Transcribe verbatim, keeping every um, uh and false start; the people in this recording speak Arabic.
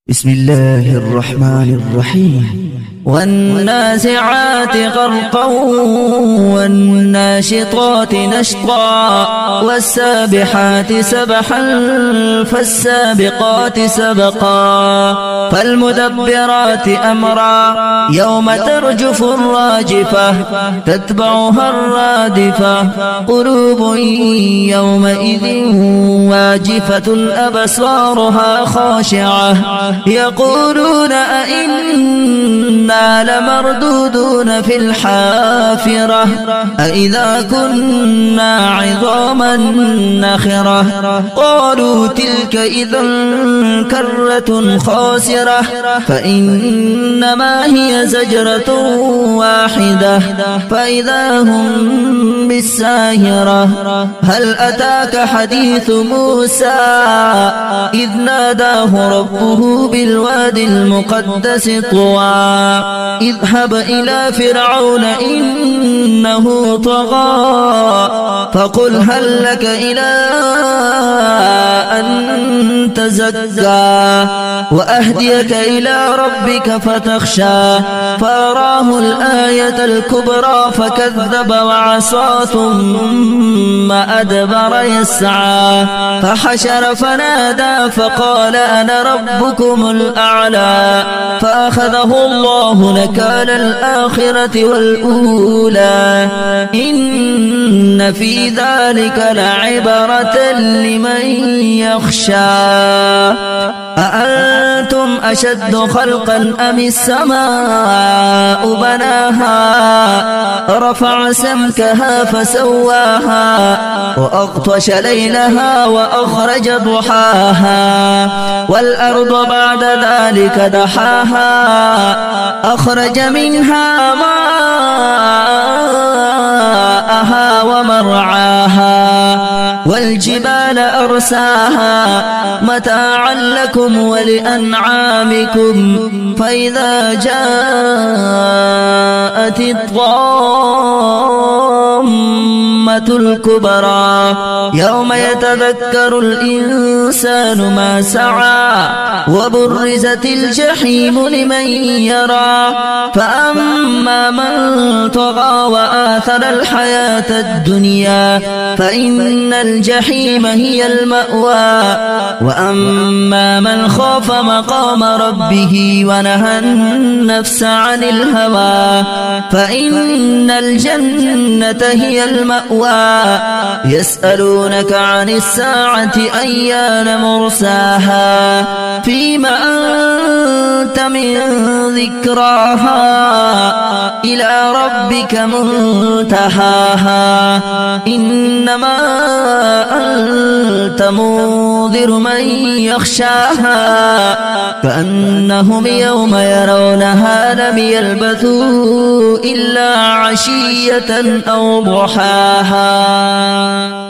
بسم الله الرحمن الرحيم. والنازعات غرقا والناشطات نشطا والسابحات سبحا فالسابقات سبقا فالمدبرات أمرا يوم ترجف الراجفة تتبعها الرادفة قلوب يومئذ واجفة أبصارها خاشعة يقولون أئنا لمردودون في الحافرة أئذا كنا عظاما نخرة قالوا تلك إذا كرة خاسرة فإنما هي زجرة واحدة فإذا هم بالساهرة هل أتاك حديث موسى إذ ناداه ربه بالوادي المقدس طوى اذهب إلى فرعون إنه طغى فقل هل لك إلى أن تزكى وأهديك إلى ربك فتخشى فأراه الآية الكبرى فكذب وعصى ثم أدبر يسعى فحشر فنادى فقال أنا ربكم الأعلى فأخذه الله نكال الآخرة والأولى إن في ذلك لعبرة لمن يخشى أأنتم أشد خلقا أم السماء بناها رفع سمكها فسواها وأغطش ليلها وأخرج ضحاها والأرض بعد ذلك دحاها أخرج منها ماءها ومرعاها والجبال أرساها متاعا لكم ولأنعامكم فإذا جاءت الطامة الكبرى يوم يتذكر الإنسان ما سعى وبرزت الجحيم لمن يرى فأما من طغى وآثر الحياة الدنيا فإن الجحيم هي المأوى وأما من خاف مقام ربه ونهى النفس عن الهوى فإن الجنة هي المأوى يسألونك عن الساعة أيان مرساها فيما أنت من ذكراها إلى ربك منتهاها إنما أنت منذر من يخشاها كأنهم يوم يرونها لم يلبثوا إلا عشية أو ضحاها.